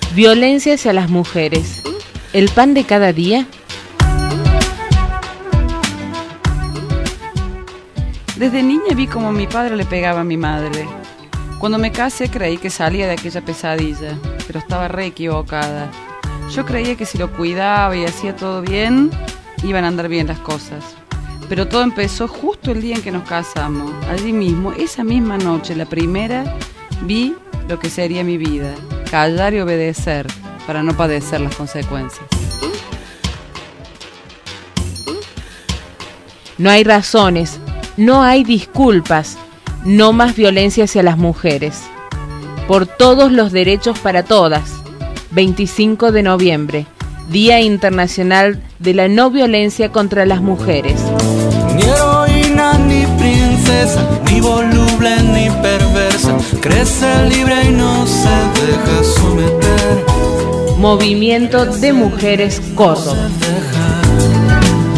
Violencia hacia las mujeres. ¿El pan de cada día? Desde niña vi como mi padre le pegaba a mi madre. Cuando me casé creí que salía de aquella pesadilla, pero estaba re equivocada. Yo creía que si lo cuidaba y hacía todo bien, iban a andar bien las cosas. Pero todo empezó justo el día en que nos casamos. Allí mismo, esa misma noche, la primera, vi lo que sería mi vida. Callar y obedecer para no padecer las consecuencias. No hay razones, no hay disculpas, no más violencia hacia las mujeres. Por todos los derechos para todas. 25 de noviembre, Día Internacional de la No Violencia contra las Mujeres. Ni heroína, ni princesa, ni voluble, ni perversa, crece libre y no se deja someter. Movimiento de Mujeres Córdoba. No se deja.